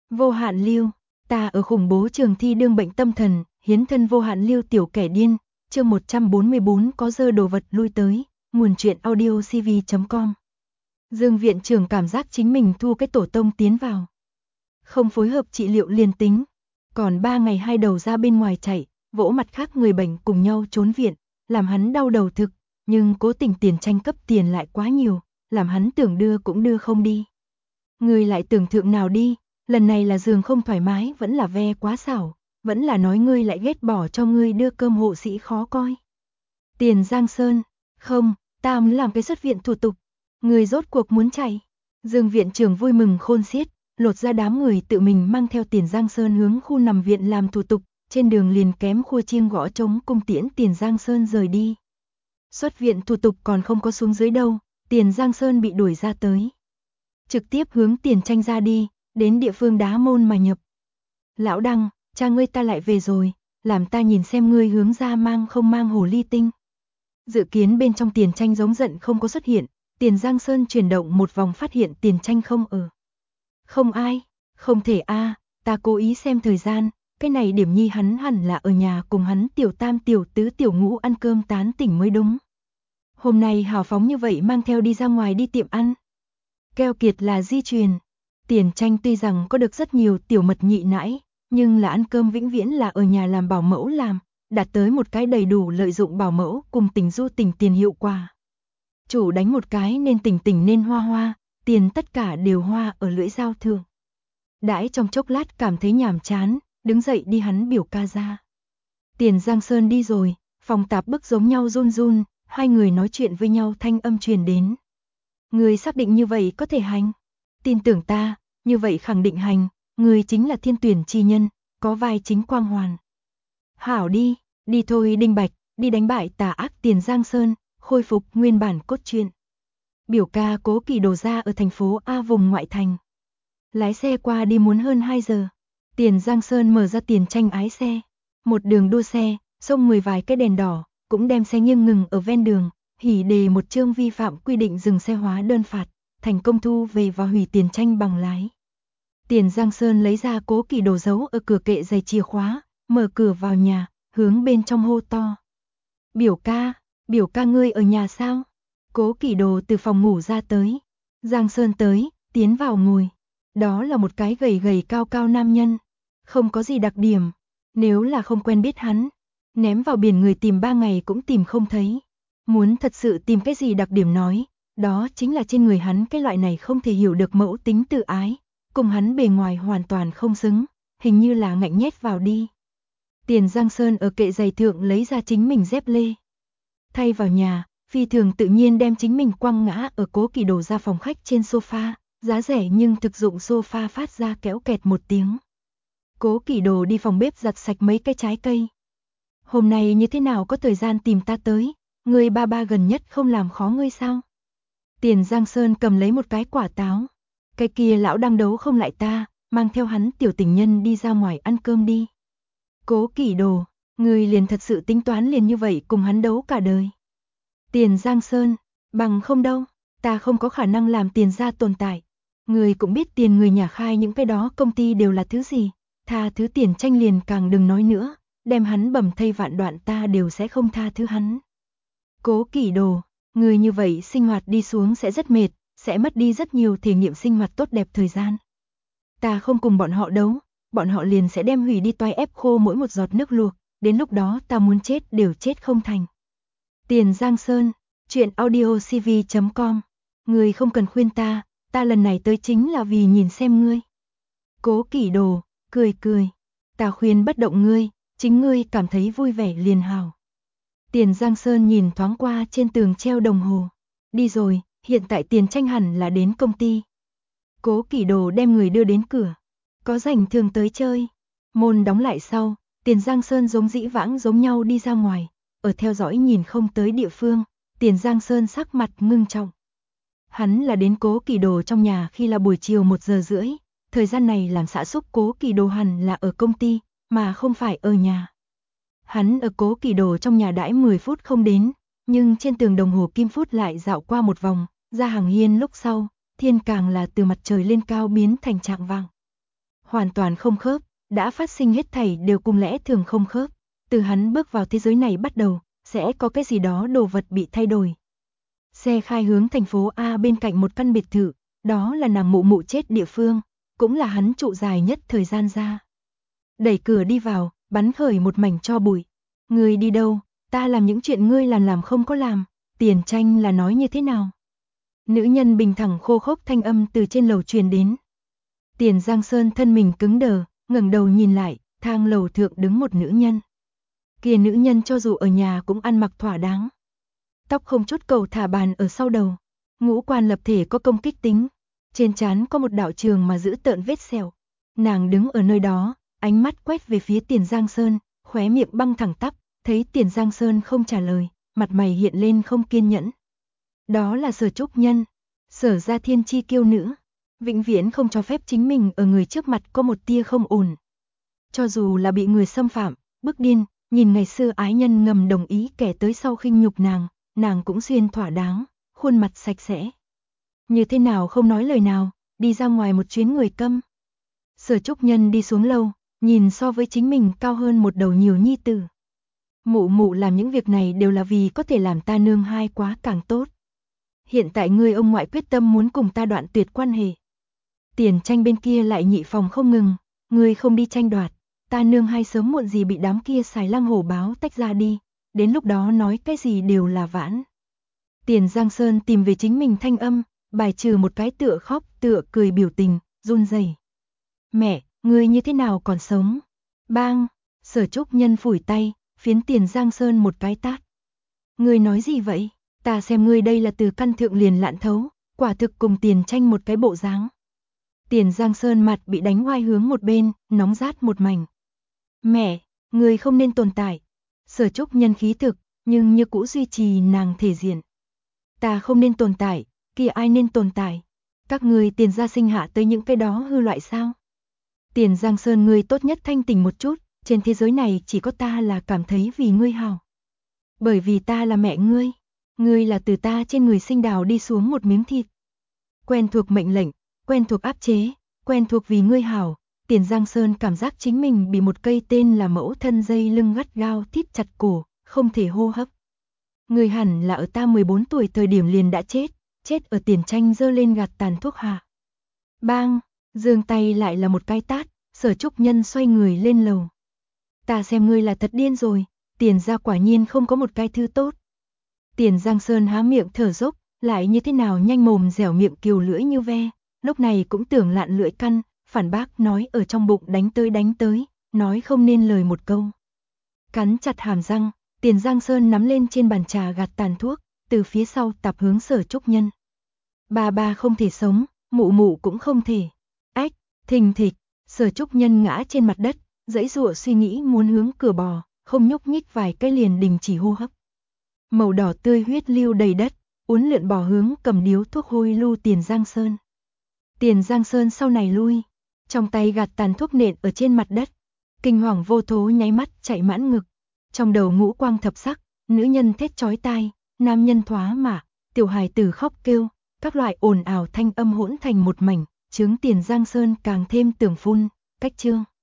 Vô hạn lưu, ta ở khủng bố trường thi đương bệnh tâm thần, hiến thân vô hạn lưu tiểu kẻ điên, chương 144 có dơ đồ vật lui tới, nguồn truyện audio cv.com. Dương viện trưởng cảm giác chính mình thu cái tổ tông tiến vào. Không phối hợp trị liệu liền tính, còn 3 ngày hai đầu ra bên ngoài chạy, vỗ mặt khác người bệnh cùng nhau trốn viện, làm hắn đau đầu thực, nhưng cố tình tiền tranh cấp tiền lại quá nhiều, làm hắn tưởng đưa cũng đưa không đi. Người lại tưởng thượng nào đi, lần này là giường không thoải mái vẫn là ve quá xảo, vẫn là nói ngươi lại ghét bỏ cho ngươi đưa cơm hộ sĩ khó coi. Tiền Giang Sơn, không, ta muốn làm cái xuất viện thủ tục, người rốt cuộc muốn chạy. Dương viện trưởng vui mừng khôn xiết, lột ra đám người tự mình mang theo Tiền Giang Sơn hướng khu nằm viện làm thủ tục, trên đường liền kém khua chiêng gõ trống cung tiễn Tiền Giang Sơn rời đi. Xuất viện thủ tục còn không có xuống dưới đâu, Tiền Giang Sơn bị đuổi ra tới. Trực tiếp hướng Tiền Tranh ra đi, đến địa phương đá môn mà nhập. Lão Đăng, cha ngươi ta lại về rồi, làm ta nhìn xem ngươi hướng ra mang không mang hồ ly tinh. Dự kiến bên trong Tiền Tranh giống giận không có xuất hiện, Tiền Giang Sơn chuyển động một vòng phát hiện Tiền Tranh không ở. Không ai, không thể ta cố ý xem thời gian, cái này điểm nhi hắn hẳn là ở nhà cùng hắn tiểu tam tiểu tứ tiểu ngũ ăn cơm tán tỉnh mới đúng. Hôm nay hào phóng như vậy mang theo đi ra ngoài đi tiệm ăn. Keo kiệt là di truyền. Tiền Tranh tuy rằng có được rất nhiều tiểu mật nhị nãi, nhưng là ăn cơm vĩnh viễn là ở nhà làm bảo mẫu làm, đạt tới một cái đầy đủ lợi dụng bảo mẫu cùng tình du tình tiền hiệu quả. Chủ đánh một cái nên tình tình nên hoa hoa, tiền tất cả đều hoa ở lưỡi dao thượng. Đãi trong chốc lát cảm thấy nhàm chán, đứng dậy đi hắn biểu ca ra. Tiền Giang Sơn đi rồi, phòng tạp bức giống nhau run run, hai người nói chuyện với nhau thanh âm truyền đến. Người xác định như vậy có thể hành. Tin tưởng ta, như vậy khẳng định hành, người chính là thiên tuyển chi nhân, có vai chính quang hoàn. Hảo đi, đi thôi Đinh Bạch, đi đánh bại tà ác Tiền Giang Sơn, khôi phục nguyên bản cốt truyện. Biểu ca Cố Kỳ Đồ ra ở thành phố A vùng ngoại thành. Lái xe qua đi muốn hơn 2 giờ. Tiền Giang Sơn mở ra Tiền Tranh ái xe. Một đường đua xe, xông 10 vài cái đèn đỏ, cũng đem xe nghiêng ngừng ở ven đường, hỉ đề một chương vi phạm quy định dừng xe hóa đơn phạt, thành công thu về và hủy Tiền Tranh bằng lái. Tiền Giang Sơn lấy ra Cố Kỳ Đồ giấu ở cửa kệ giày chìa khóa, mở cửa vào nhà, hướng bên trong hô to. Biểu ca ngươi ở nhà sao? Cố Kỳ Đồ từ phòng ngủ ra tới. Giang Sơn tới, tiến vào ngồi. Đó là một cái gầy gầy cao cao nam nhân. Không có gì đặc điểm. Nếu là không quen biết hắn, ném vào biển người tìm 3 ngày cũng tìm không thấy. Muốn thật sự tìm cái gì đặc điểm nói, đó chính là trên người hắn cái loại này không thể hiểu được mẫu tính tự ái. Cùng hắn bề ngoài hoàn toàn không xứng, hình như là ngạnh nhét vào đi. Tiền Giang Sơn ở kệ giày thượng lấy ra chính mình dép lê. Thay vào nhà, phi thường tự nhiên đem chính mình quăng ngã ở Cố Kỳ Đồ ra phòng khách trên sofa, giá rẻ nhưng thực dụng sofa phát ra kéo kẹt một tiếng. Cố Kỳ Đồ đi phòng bếp giặt sạch mấy cái trái cây. Hôm nay như thế nào có thời gian tìm ta tới, người ba ba gần nhất không làm khó ngươi sao? Tiền Giang Sơn cầm lấy một cái quả táo. Cái kia lão đang đấu không lại ta, mang theo hắn tiểu tình nhân đi ra ngoài ăn cơm đi. Cố Kỳ Đồ, người liền thật sự tính toán liền như vậy cùng hắn đấu cả đời. Tiền Giang Sơn, bằng không đâu, ta không có khả năng làm Tiền gia tồn tại. Người cũng biết tiền người nhà khai những cái đó công ty đều là thứ gì, tha thứ Tiền Tranh liền càng đừng nói nữa, đem hắn bầm thây vạn đoạn ta đều sẽ không tha thứ hắn. Cố Kỳ Đồ, người như vậy sinh hoạt đi xuống sẽ rất mệt, sẽ mất đi rất nhiều thể nghiệm sinh hoạt tốt đẹp thời gian. Ta không cùng bọn họ đấu, bọn họ liền sẽ đem hủy đi toái ép khô mỗi một giọt nước luộc, đến lúc đó ta muốn chết đều chết không thành. Tiền Giang Sơn, truyện audio cv.com. Ngươi không cần khuyên ta lần này tới chính là vì nhìn xem ngươi. Cố Kỳ Đồ, cười cười. Ta khuyên bất động ngươi, chính ngươi cảm thấy vui vẻ liền hảo. Tiền Giang Sơn nhìn thoáng qua trên tường treo đồng hồ. Đi rồi, hiện tại Tiền Tranh hẳn là đến công ty. Cố Kỳ Đồ đem người đưa đến cửa. Có rảnh thường tới chơi. Môn đóng lại sau, Tiền Giang Sơn giống dĩ vãng giống nhau đi ra ngoài. Ở theo dõi nhìn không tới địa phương, Tiền Giang Sơn sắc mặt ngưng trọng. Hắn là đến Cố Kỳ Đồ trong nhà khi là buổi chiều 1 giờ rưỡi, thời gian này làm xã xúc Cố Kỳ Đồ hẳn là ở công ty, mà không phải ở nhà. Hắn ở Cố Kỳ Đồ trong nhà đãi 10 phút không đến, nhưng trên tường đồng hồ kim phút lại dạo qua một vòng, ra hàng hiên lúc sau, thiên càng là từ mặt trời lên cao biến thành trạng vàng. hoàn toàn không khớp, đã phát sinh hết thảy đều cùng lẽ thường không khớp. Từ hắn bước vào thế giới này bắt đầu, sẽ có cái gì đó đồ vật bị thay đổi. Xe khai hướng thành phố A bên cạnh một căn biệt thự, đó là nàng mụ mụ chết địa phương, cũng là hắn trụ dài nhất thời gian ra. Đẩy cửa đi vào, bắn khởi một mảnh tro bụi. Ngươi đi đâu, ta làm những chuyện ngươi làm không có làm, Tiền Tranh là nói như thế nào? Nữ nhân bình thẳng khô khốc thanh âm từ trên lầu truyền đến. Tiền Giang Sơn thân mình cứng đờ, ngẩng đầu nhìn lại, thang lầu thượng đứng một nữ nhân. Kia nữ nhân cho dù ở nhà cũng ăn mặc thỏa đáng. Tóc không chút cầu thả bàn ở sau đầu, ngũ quan lập thể có công kích tính, trên trán có một đạo trường mà giữ tợn vết sẹo. Nàng đứng ở nơi đó, ánh mắt quét về phía Tiền Giang Sơn, khóe miệng băng thẳng tắp, thấy Tiền Giang Sơn không trả lời, mặt mày hiện lên không kiên nhẫn. Đó là Sở Trúc Nhân, Sở gia thiên chi kiêu nữ, vĩnh viễn không cho phép chính mình ở người trước mặt có một tia không ổn. Cho dù là bị người xâm phạm, bức điên, nhìn ngày xưa ái nhân ngầm đồng ý kẻ tới sau khinh nhục nàng cũng xuyên thỏa đáng, khuôn mặt sạch sẽ. Như thế nào không nói lời nào, đi ra ngoài một chuyến người câm. Sở Trúc Nhân đi xuống lâu, nhìn so với chính mình cao hơn một đầu nhiều nhi tử. Mụ mụ làm những việc này đều là vì có thể làm ta nương hai quá càng tốt. Hiện tại ngươi ông ngoại quyết tâm muốn cùng ta đoạn tuyệt quan hệ. Tiền Tranh bên kia lại nhị phòng không ngừng, ngươi không đi tranh đoạt, ta nương hai sớm muộn gì bị đám kia xài lang hổ báo tách ra đi, đến lúc đó nói cái gì đều là vãn. Tiền Giang Sơn tìm về chính mình thanh âm, bài trừ một cái tựa khóc tựa cười biểu tình, run rẩy. Mẹ, ngươi như thế nào còn sống? Bang, Sở Trúc Nhân phủi tay, phiến Tiền Giang Sơn một cái tát. Ngươi nói gì vậy? Ta xem ngươi đây là từ căn thượng liền lạn thấu, quả thực cùng Tiền Tranh một cái bộ dáng. Tiền Giang Sơn mặt bị đánh oai hướng một bên, nóng rát một mảnh. Mẹ, ngươi không nên tồn tại. Sở Trúc Nhân khí thực, nhưng như cũ duy trì nàng thể diện. Ta không nên tồn tại, kia ai nên tồn tại? Các ngươi Tiền gia sinh hạ tới những cái đó hư loại sao? Tiền Giang Sơn ngươi tốt nhất thanh tỉnh một chút, trên thế giới này chỉ có ta là cảm thấy vì ngươi hảo. Bởi vì ta là mẹ ngươi là từ ta trên người sinh đào đi xuống một miếng thịt. Quen thuộc mệnh lệnh, quen thuộc áp chế, quen thuộc vì ngươi hảo, Tiền Giang Sơn cảm giác chính mình bị một cây tên là mẫu thân dây lưng gắt gao thít chặt cổ, không thể hô hấp. Ngươi hẳn là ở ta 14 tuổi thời điểm liền đã chết ở Tiền Tranh giơ lên gạt tàn thuốc hạ. Bang, giương tay lại là một cái tát, Sở Trúc Nhân xoay người lên lầu. Ta xem ngươi là thật điên rồi, Tiền gia quả nhiên không có một cái thứ tốt. Tiền Giang Sơn há miệng thở dốc, lại như thế nào nhanh mồm dẻo miệng kiều lưỡi như ve, lúc này cũng tưởng lạn lưỡi căn, phản bác nói ở trong bụng đánh tới, nói không nên lời một câu. Cắn chặt hàm răng, Tiền Giang Sơn nắm lên trên bàn trà gạt tàn thuốc, từ phía sau tạp hướng Sở Trúc Nhân. Bà không thể sống, mụ cũng không thể. Ách, thình thịch, Sở Trúc Nhân ngã trên mặt đất, giãy giụa suy nghĩ muốn hướng cửa bò, không nhúc nhích vài cái liền đình chỉ hô hấp. Màu đỏ tươi huyết lưu đầy đất, uốn lượn bò hướng cầm điếu thuốc hôi lưu Tiền Giang Sơn. Tiền Giang Sơn sau này lui, trong tay gạt tàn thuốc nện ở trên mặt đất, kinh hoàng vô thố nháy mắt chạy mãn ngực, trong đầu ngũ quang thập sắc, nữ nhân thét chói tai, nam nhân thoá mạ, tiểu hài tử khóc kêu, các loại ồn ào thanh âm hỗn thành một mảnh, chướng Tiền Giang Sơn càng thêm tưởng phun, cách chương.